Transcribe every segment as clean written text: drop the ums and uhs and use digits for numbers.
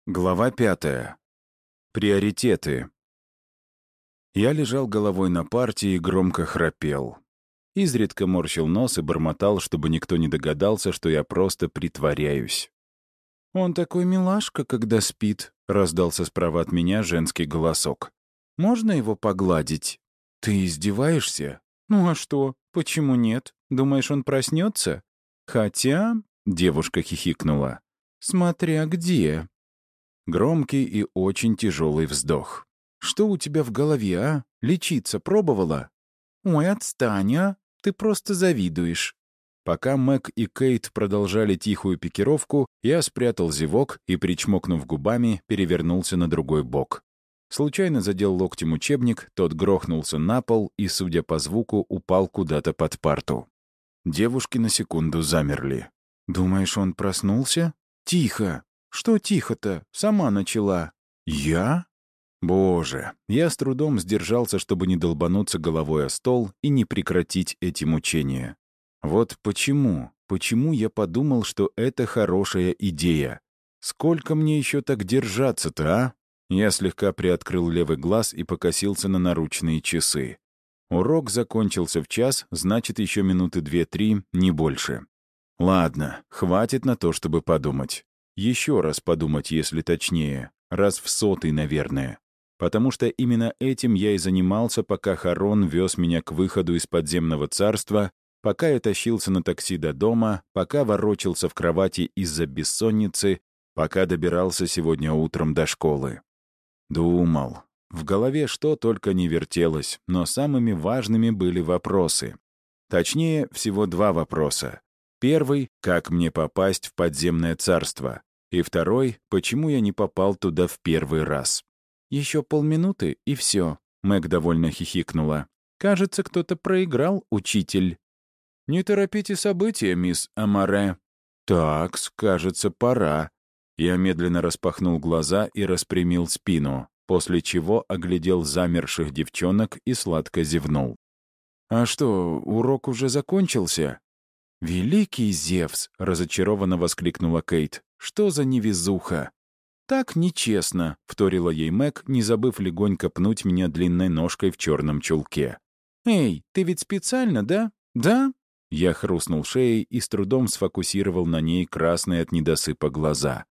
Глава 5. Приоритеты. Я лежал головой на парте и громко храпел. Изредка морщил нос и бормотал, чтобы никто не догадался, что я просто притворяюсь. «Он такой милашка, когда спит», — раздался справа от меня женский голосок. «Можно его погладить?» «Ты издеваешься?» «Ну а что? Почему нет? Думаешь, он проснется?» «Хотя...» — девушка хихикнула. «Смотря где...» Громкий и очень тяжелый вздох. «Что у тебя в голове, а? Лечиться пробовала?» «Ой, отстань, а? Ты просто завидуешь». Пока Мэг и Кейт продолжали тихую пикировку, я спрятал зевок и, причмокнув губами, перевернулся на другой бок. Случайно задел локтем учебник, тот грохнулся на пол и, судя по звуку, упал куда-то под парту. Девушки на секунду замерли. «Думаешь, он проснулся?» «Тихо!» «Что тихо-то? Сама начала». «Я?» Боже, я с трудом сдержался, чтобы не долбануться головой о стол и не прекратить эти мучения. Вот почему я подумал, что это хорошая идея? Сколько мне еще так держаться-то, а? Я слегка приоткрыл левый глаз и покосился на наручные часы. Урок закончился в час, значит, еще минуты 2-3, не больше. Ладно, хватит на то, чтобы подумать. Еще раз подумать, если точнее. Раз в 100-й, наверное. Потому что именно этим я и занимался, пока Харон вез меня к выходу из подземного царства, пока я тащился на такси до дома, пока ворочался в кровати из-за бессонницы, пока добирался сегодня утром до школы. Думал. В голове что только не вертелось, но самыми важными были вопросы. Точнее, всего два вопроса. Первый — как мне попасть в подземное царство? И второй — почему я не попал туда в первый раз? «Еще полминуты, и все», — Мэг довольно хихикнула. «Кажется, кто-то проиграл, учитель». «Не торопите события, мисс Амаре». «Так, кажется, пора». Я медленно распахнул глаза и распрямил спину, после чего оглядел замерших девчонок и сладко зевнул. «А что, урок уже закончился?» «Великий Зевс!» — разочарованно воскликнула Кейт. «Что за невезуха?» «Так нечестно», — вторила ей Мэг, не забыв легонько пнуть меня длинной ножкой в черном чулке. «Эй, ты ведь специально, да? Да?» Я хрустнул шеей и с трудом сфокусировал на ней красные от недосыпа глаза.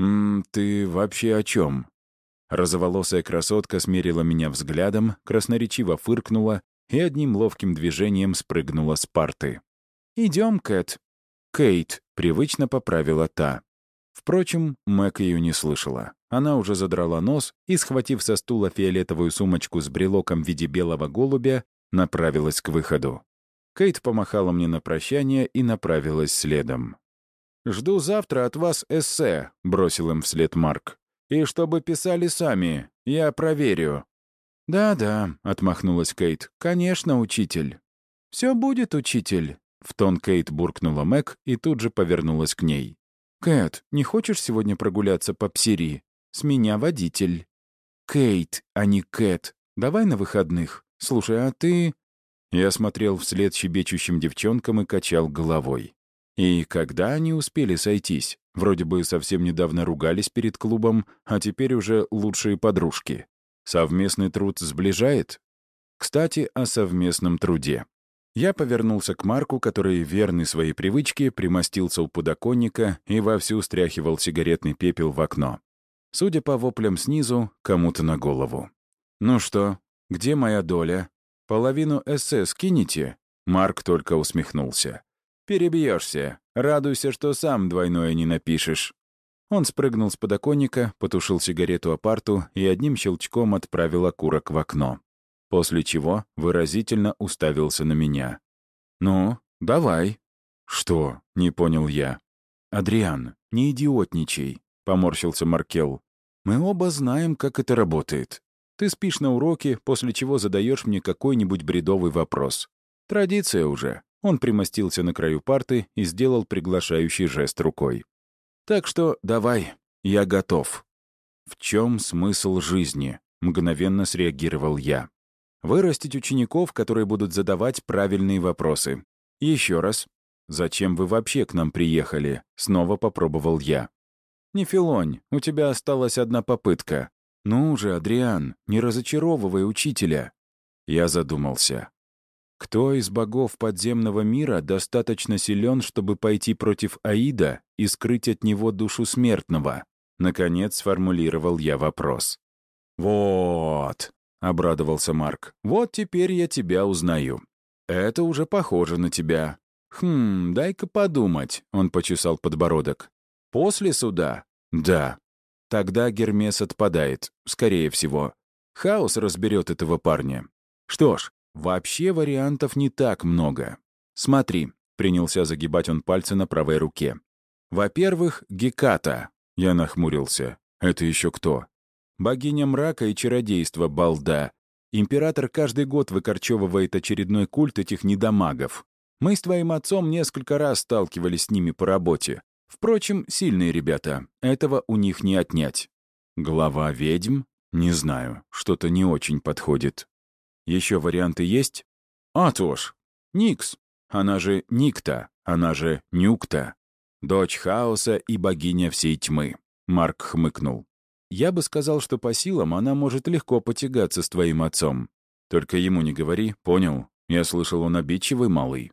Ты вообще о чем?» Розоволосая красотка смерила меня взглядом, красноречиво фыркнула и одним ловким движением спрыгнула с парты. «Идем, Кэт». «Кейт», — привычно поправила та. Впрочем, Мэг ее не слышала. Она уже задрала нос и, схватив со стула фиолетовую сумочку с брелоком в виде белого голубя, направилась к выходу. Кейт помахала мне на прощание и направилась следом. «Жду завтра от вас эссе», — бросил им вслед Марк. «И чтобы писали сами, я проверю». «Да-да», — отмахнулась Кейт, — «конечно, учитель». «Все будет, учитель», — в тон Кейт буркнула Мэг и тут же повернулась к ней. «Кэт, не хочешь сегодня прогуляться по Псири? С меня водитель». «Кейт, а не Кэт. Давай на выходных. Слушай, а ты...» Я смотрел вслед щебечущим девчонкам и качал головой. И когда они успели сойтись? Вроде бы совсем недавно ругались перед клубом, а теперь уже лучшие подружки. Совместный труд сближает? Кстати, о совместном труде. Я повернулся к Марку, который, верный своей привычке, примостился у подоконника и вовсю стряхивал сигаретный пепел в окно. Судя по воплям снизу, кому-то на голову. «Ну что, где моя доля? Половину эссе скинете?» Марк только усмехнулся. «Перебьешься. Радуйся, что сам двойное не напишешь». Он спрыгнул с подоконника, потушил сигарету о парту и одним щелчком отправил окурок в окно. После чего выразительно уставился на меня. «Ну, давай». «Что?» — не понял я. «Адриан, не идиотничай», — поморщился Маркел. «Мы оба знаем, как это работает. Ты спишь на уроке, после чего задаешь мне какой-нибудь бредовый вопрос. Традиция уже». Он примостился на краю парты и сделал приглашающий жест рукой. «Так что давай, я готов». «В чем смысл жизни?» — мгновенно среагировал я. «Вырастить учеников, которые будут задавать правильные вопросы. Еще раз. Зачем вы вообще к нам приехали?» — снова попробовал я. «Не филонь, у тебя осталась одна попытка. Ну же, Адриан, не разочаровывай учителя». Я задумался. Кто из богов подземного мира достаточно силен, чтобы пойти против Аида и скрыть от него душу смертного? Наконец сформулировал я вопрос. «Вот», — обрадовался Марк, — «вот теперь я тебя узнаю. Это уже похоже на тебя». Дай-ка подумать», — он почесал подбородок. «После суда?» «Да». «Тогда Гермес отпадает, скорее всего. Хаос разберет этого парня. Что ж, вообще вариантов не так много. Смотри», — принялся загибать он пальцы на правой руке. «Во-первых, Геката». Я нахмурился. «Это еще кто?» «Богиня мрака и чародейства, балда. Император каждый год выкорчевывает очередной культ этих недомагов. Мы с твоим отцом несколько раз сталкивались с ними по работе. Впрочем, сильные ребята. Этого у них не отнять. Глава ведьм? Не знаю. Что-то не очень подходит. Еще варианты есть? А то ж. Никс. Она же Никта. Она же Нюкта. Дочь хаоса и богиня всей тьмы. Марк хмыкнул. Я бы сказал, что по силам она может легко потягаться с твоим отцом. Только ему не говори, понял? Я слышал, он обидчивый малый.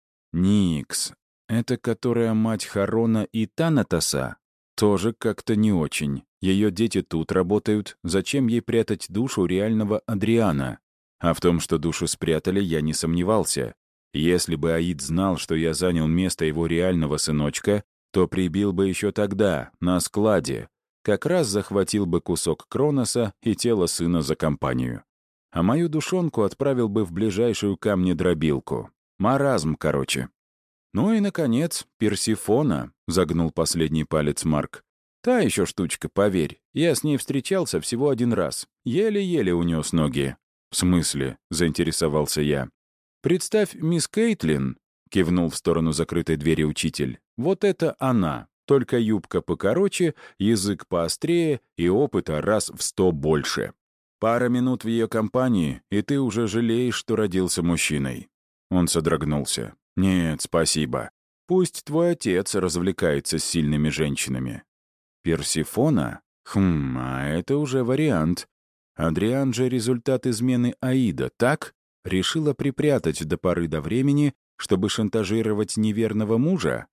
Никс. Это которая мать Харона и Танатоса? Тоже как-то не очень. Ее дети тут работают. Зачем ей прятать душу реального Адриана? А в том, что душу спрятали, я не сомневался. Если бы Аид знал, что я занял место его реального сыночка, то прибил бы еще тогда, на складе. Как раз захватил бы кусок Кроноса и тело сына за компанию. А мою душонку отправил бы в ближайшую камнедробилку. Маразм, короче. Ну и, наконец, Персифона, загнул последний палец Марк. Та еще штучка, поверь. Я с ней встречался всего один раз. Еле-еле унес ноги. В смысле? Заинтересовался я. Представь, мисс Кейтлин, кивнул в сторону закрытой двери учитель. Вот это она. Только юбка покороче, язык поострее и опыта раз в 100 больше. Пара минут в ее компании, и ты уже жалеешь, что родился мужчиной. Он содрогнулся. «Нет, спасибо. Пусть твой отец развлекается с сильными женщинами». «Персифона? А это уже вариант. Адриан же результат измены Аида, так? Решила припрятать до поры до времени, чтобы шантажировать неверного мужа?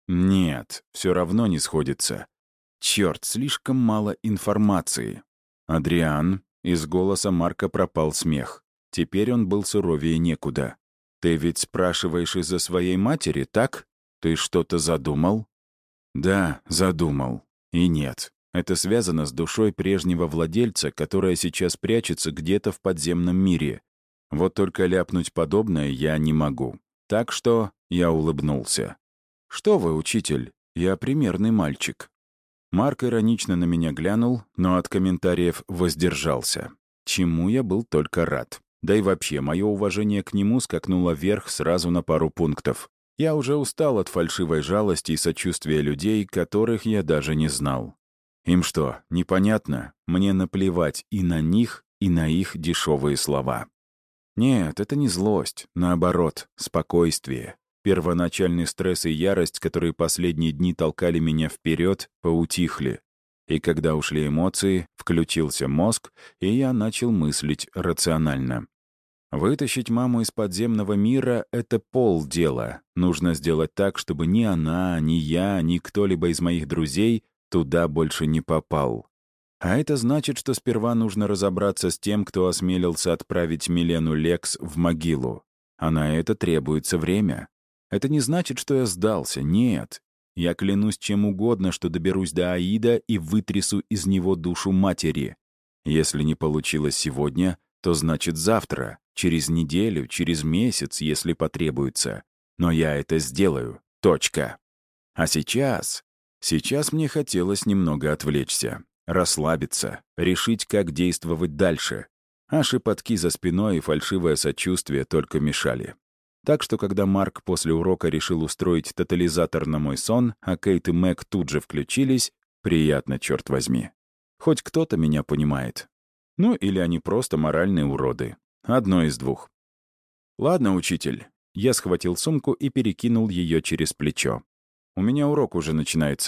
Нет, все равно не сходится. Черт, слишком мало информации. Адриан, из голоса Марка пропал смех. Теперь он был суровее некуда. Ты ведь спрашиваешь из-за своей матери, так? Ты что-то задумал? Да, задумал. И нет. Это связано с душой прежнего владельца, которая сейчас прячется где-то в подземном мире. Вот только ляпнуть подобное я не могу. Так что я улыбнулся. «Что вы, учитель? Я примерный мальчик». Марк иронично на меня глянул, но от комментариев воздержался. Чему я был только рад. Да и вообще, мое уважение к нему скакнуло вверх сразу на пару пунктов. Я уже устал от фальшивой жалости и сочувствия людей, которых я даже не знал. Им что, непонятно? Мне наплевать и на них, и на их дешевые слова. Нет, это не злость, наоборот, спокойствие. Первоначальный стресс и ярость, которые последние дни толкали меня вперед, поутихли. И когда ушли эмоции, включился мозг, и я начал мыслить рационально. Вытащить маму из подземного мира — это полдела. Нужно сделать так, чтобы ни она, ни я, ни кто-либо из моих друзей туда больше не попал. А это значит, что сперва нужно разобраться с тем, кто осмелился отправить Милену Лекс в могилу. А на это требуется время. Это не значит, что я сдался, нет. Я клянусь чем угодно, что доберусь до Аида и вытрясу из него душу матери. Если не получилось сегодня, то значит завтра, через неделю, через месяц, если потребуется. Но я это сделаю. Точка. А сейчас... Сейчас мне хотелось немного отвлечься, расслабиться, решить, как действовать дальше. А шепотки за спиной и фальшивое сочувствие только мешали. Так что, когда Марк после урока решил устроить тотализатор на мой сон, а Кейт и Мэг тут же включились, приятно, черт возьми. Хоть кто-то меня понимает. Ну, или они просто моральные уроды. Одно из двух. «Ладно, учитель». Я схватил сумку и перекинул ее через плечо. «У меня урок уже начинается.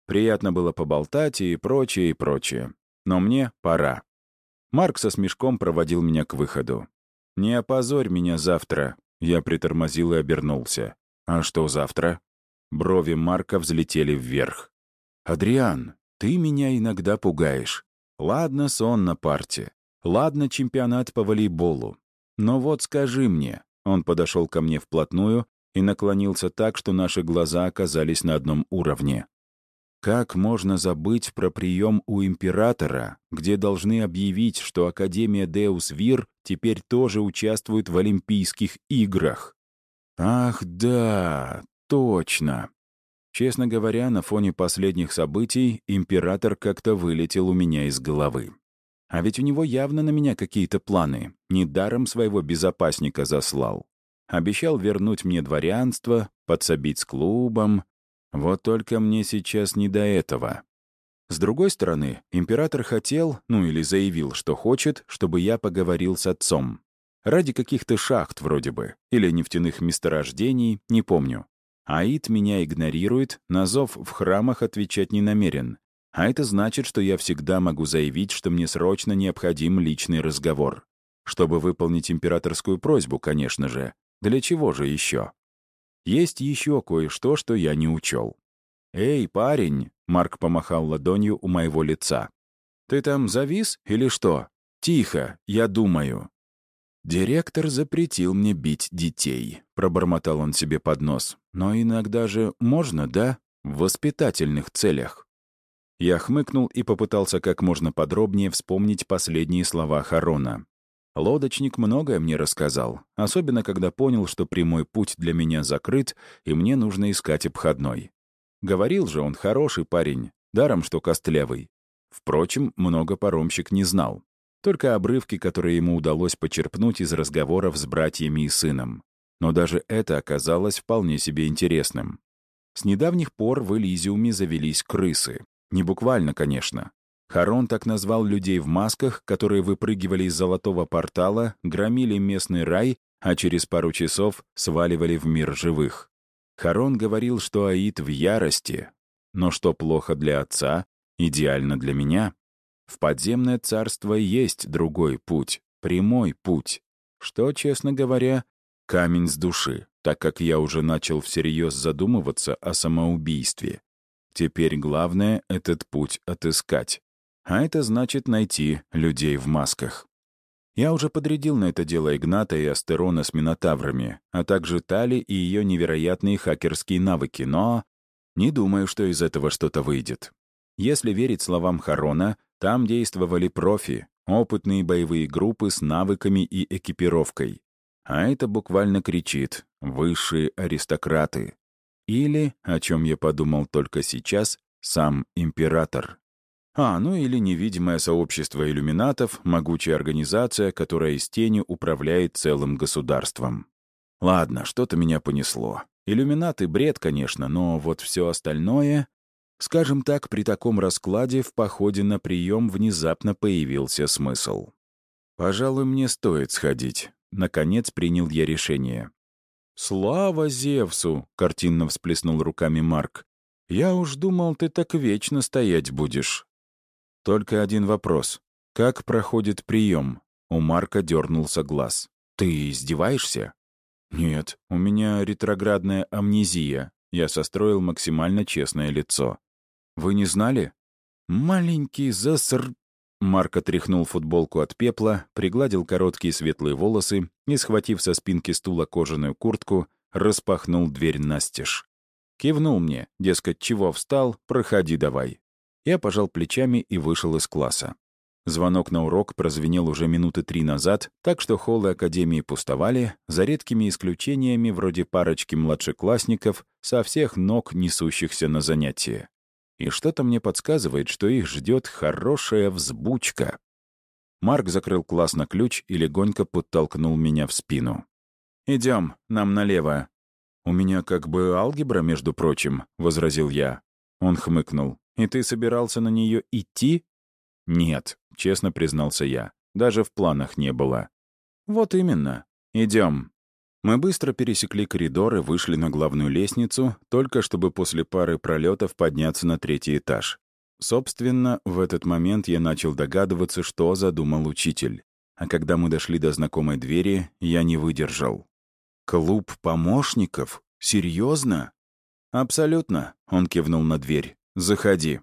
Приятно было поболтать и прочее, и прочее. Но мне пора. Марк со смешком проводил меня к выходу. «Не опозорь меня завтра», — я притормозил и обернулся. «А что завтра?» Брови Марка взлетели вверх. «Адриан, ты меня иногда пугаешь. Ладно, сон на парте. Ладно, чемпионат по волейболу. Но вот скажи мне...» Он подошел ко мне вплотную и наклонился так, что наши глаза оказались на одном уровне. «Как можно забыть про прием у императора, где должны объявить, что Академия Деус Вир теперь тоже участвует в Олимпийских играх?» «Ах, да, точно!» Честно говоря, на фоне последних событий император как-то вылетел у меня из головы. А ведь у него явно на меня какие-то планы. Недаром своего безопасника заслал. Обещал вернуть мне дворянство, подсобить с клубом. Вот только мне сейчас не до этого. С другой стороны, император хотел, ну или заявил, что хочет, чтобы я поговорил с отцом. Ради каких-то шахт вроде бы, или нефтяных месторождений, не помню. Аид меня игнорирует, на зов в храмах отвечать не намерен. А это значит, что я всегда могу заявить, что мне срочно необходим личный разговор. Чтобы выполнить императорскую просьбу, конечно же. Для чего же еще? Есть еще кое-что, что я не учел. «Эй, парень!» — Марк помахал ладонью у моего лица. «Ты там завис или что? Тихо, я думаю». «Директор запретил мне бить детей», — пробормотал он себе под нос. «Но иногда же можно, да? В воспитательных целях». Я хмыкнул и попытался как можно подробнее вспомнить последние слова Харона. Лодочник многое мне рассказал, особенно когда понял, что прямой путь для меня закрыт, и мне нужно искать обходной. Говорил же он хороший парень, даром что костлявый. Впрочем, много паромщик не знал. Только обрывки, которые ему удалось почерпнуть из разговоров с братьями и сыном. Но даже это оказалось вполне себе интересным. С недавних пор в Элизиуме завелись крысы. Не буквально, конечно. Харон так назвал людей в масках, которые выпрыгивали из золотого портала, громили местный рай, а через пару часов сваливали в мир живых. Харон говорил, что Аид в ярости. Но что плохо для отца, идеально для меня. В подземное царство есть другой путь, прямой путь. Что, честно говоря, камень с души, так как я уже начал всерьез задумываться о самоубийстве. Теперь главное — этот путь отыскать. А это значит найти людей в масках. Я уже подрядил на это дело Игната и Астерона с Минотаврами, а также Тали и ее невероятные хакерские навыки, но не думаю, что из этого что-то выйдет. Если верить словам Харона, там действовали профи, опытные боевые группы с навыками и экипировкой. А это буквально кричит «высшие аристократы». Или, о чем я подумал только сейчас, сам император. Ну или невидимое сообщество иллюминатов, могучая организация, которая из тени управляет целым государством. Ладно, что-то меня понесло. Иллюминаты — бред, конечно, но вот все остальное... Скажем так, при таком раскладе в походе на прием внезапно появился смысл. «Пожалуй, мне стоит сходить». Наконец принял я решение. «Слава Зевсу!» — картинно всплеснул руками Марк. «Я уж думал, ты так вечно стоять будешь». «Только один вопрос. Как проходит прием?» У Марка дернулся глаз. «Ты издеваешься?» «Нет, у меня ретроградная амнезия». Я состроил максимально честное лицо. «Вы не знали?» «Маленький заср...» Марк отряхнул футболку от пепла, пригладил короткие светлые волосы и, схватив со спинки стула кожаную куртку, распахнул дверь настежь. Кивнул мне, дескать, чего встал, проходи давай. Я пожал плечами и вышел из класса. Звонок на урок прозвенел уже минуты 3 назад, так что холлы академии пустовали, за редкими исключениями вроде парочки младшеклассников, со всех ног несущихся на занятия. И что-то мне подсказывает, что их ждет хорошая взбучка. Марк закрыл класс на ключ и легонько подтолкнул меня в спину. «Идем, нам налево». «У меня как бы алгебра, между прочим», — возразил я. Он хмыкнул. «И ты собирался на нее идти?» «Нет», — честно признался я. «Даже в планах не было». «Вот именно. Идем». Мы быстро пересекли коридор и вышли на главную лестницу, только чтобы после пары пролетов подняться на 3-й этаж. Собственно, в этот момент я начал догадываться, что задумал учитель. А когда мы дошли до знакомой двери, я не выдержал. «Клуб помощников? Серьезно?» «Абсолютно», — он кивнул на дверь. «Заходи».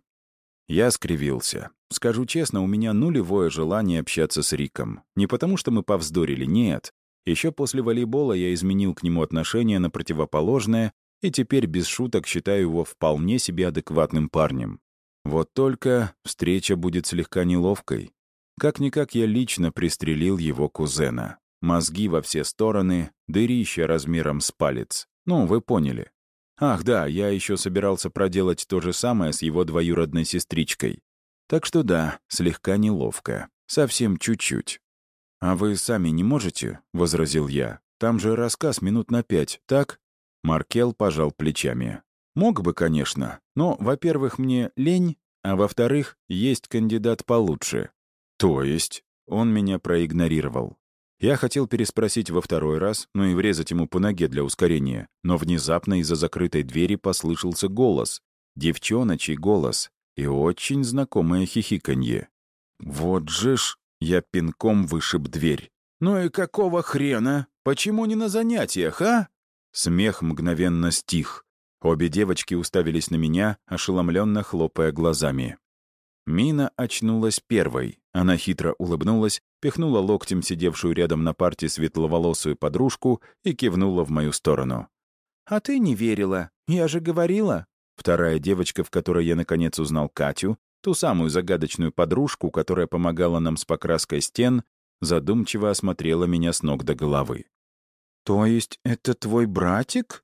Я скривился. Скажу честно, у меня нулевое желание общаться с Риком. Не потому, что мы повздорили, нет. Еще после волейбола я изменил к нему отношение на противоположное и теперь без шуток считаю его вполне себе адекватным парнем. Вот только встреча будет слегка неловкой. Как-никак я лично пристрелил его кузена. Мозги во все стороны, дырища размером с палец. Ну, вы поняли. Ах да, я еще собирался проделать то же самое с его двоюродной сестричкой. Так что да, слегка неловко. Совсем чуть-чуть. «А вы сами не можете?» — возразил я. «Там же рассказ минут на 5, так?» Маркел пожал плечами. «Мог бы, конечно, но, во-первых, мне лень, а во-вторых, есть кандидат получше». «То есть?» — он меня проигнорировал. Я хотел переспросить во второй раз, ну и врезать ему по ноге для ускорения, но внезапно из-за закрытой двери послышался голос. Девчоночий голос и очень знакомое хихиканье. «Вот же ж!» — я пинком вышиб дверь. «Ну и какого хрена? Почему не на занятиях, а?» Смех мгновенно стих. Обе девочки уставились на меня, ошеломленно хлопая глазами. Мина очнулась первой. Она хитро улыбнулась, пихнула локтем сидевшую рядом на парте светловолосую подружку и кивнула в мою сторону. «А ты не верила. Я же говорила». Вторая девочка, в которой я наконец узнал Катю, ту самую загадочную подружку, которая помогала нам с покраской стен, задумчиво осмотрела меня с ног до головы. «То есть это твой братик?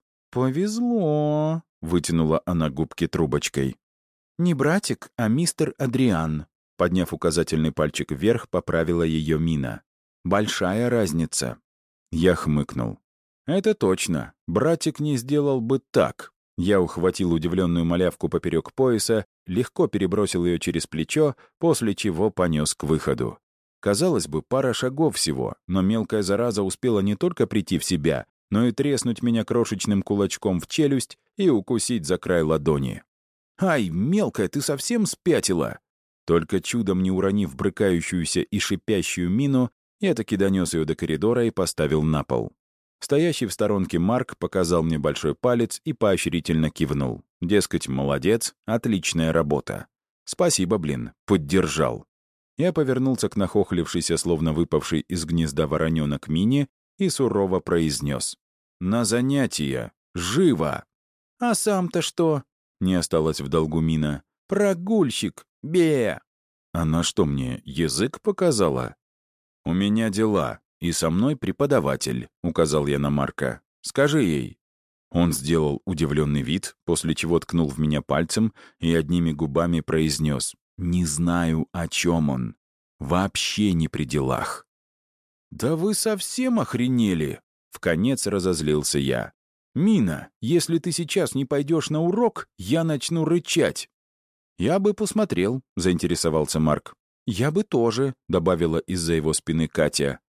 Повезло», — вытянула она губки трубочкой. «Не братик, а мистер Адриан», — подняв указательный пальчик вверх, поправила ее Мина. «Большая разница». Я хмыкнул. «Это точно. Братик не сделал бы так». Я ухватил удивленную малявку поперек пояса, легко перебросил ее через плечо, после чего понес к выходу. Казалось бы, пара шагов всего, но мелкая зараза успела не только прийти в себя, но и треснуть меня крошечным кулачком в челюсть и укусить за край ладони. «Ай, мелкая, ты совсем спятила?» Только чудом не уронив брыкающуюся и шипящую Мину, я таки донес ее до коридора и поставил на пол. Стоящий в сторонке Марк показал мне большой палец и поощрительно кивнул. Дескать, молодец, отличная работа. Спасибо, блин, поддержал. Я повернулся к нахохлившейся, словно выпавшей из гнезда вороненок Мине, и сурово произнес. «На занятия! Живо!» «А сам-то что?» — не осталось в долгу Мина. «Прогульщик! Бе!» «Она что мне, язык показала?» «У меня дела, и со мной преподаватель», — указал я на Марка. «Скажи ей». Он сделал удивленный вид, после чего ткнул в меня пальцем и одними губами произнес: «Не знаю, о чем он. Вообще не при делах». «Да вы совсем охренели!» — вконец разозлился я. «Мина, если ты сейчас не пойдешь на урок, я начну рычать». «Я бы посмотрел», — заинтересовался Марк. «Я бы тоже», — добавила из-за его спины Катя.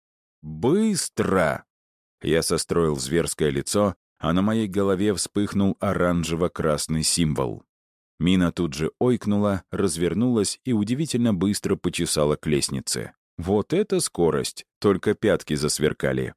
«Быстро!» Я состроил зверское лицо, а на моей голове вспыхнул оранжево-красный символ. Мина тут же ойкнула, развернулась и удивительно быстро почесала к лестнице. Вот это скорость! Только пятки засверкали.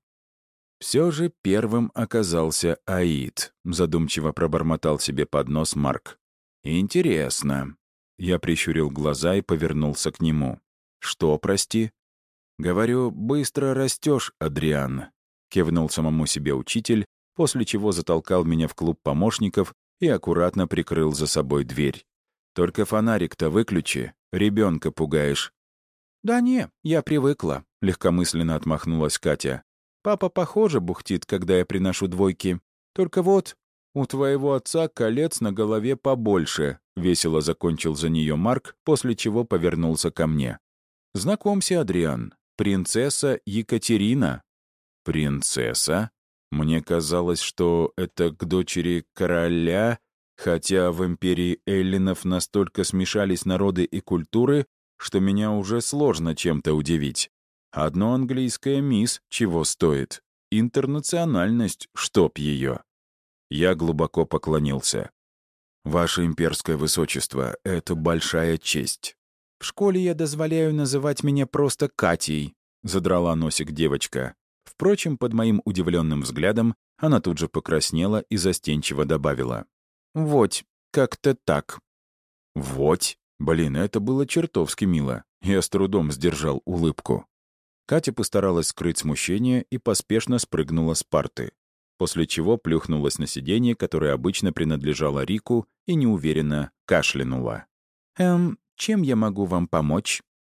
Все же первым оказался Аид, задумчиво пробормотал себе под нос Марк. «Интересно». Я прищурил глаза и повернулся к нему. «Что, прости?» «Говорю, быстро растешь, Адриан», — кивнул самому себе учитель, после чего затолкал меня в клуб помощников и аккуратно прикрыл за собой дверь. «Только фонарик-то выключи, ребенка пугаешь». «Да не, я привыкла», — легкомысленно отмахнулась Катя. «Папа, похоже, бухтит, когда я приношу двойки. Только вот, у твоего отца колец на голове побольше», — весело закончил за нее Марк, после чего повернулся ко мне. «Знакомься, Адриан, принцесса Екатерина». «Принцесса?» Мне казалось, что это к дочери короля, хотя в империи эллинов настолько смешались народы и культуры, что меня уже сложно чем-то удивить. Одно английское мисс чего стоит. интернациональность, чтоб ее. Я глубоко поклонился. «Ваше имперское высочество, это большая честь. В школе я дозволяю называть меня просто Катей», — задрала носик девочка. Впрочем, под моим удивленным взглядом она тут же покраснела и застенчиво добавила. «Вот, как-то так». «Вот?» Блин, это было чертовски мило. Я с трудом сдержал улыбку. Катя постаралась скрыть смущение и поспешно спрыгнула с парты, после чего плюхнулась на сиденье, которое обычно принадлежало Рику, и неуверенно кашлянула. Чем я могу вам помочь?»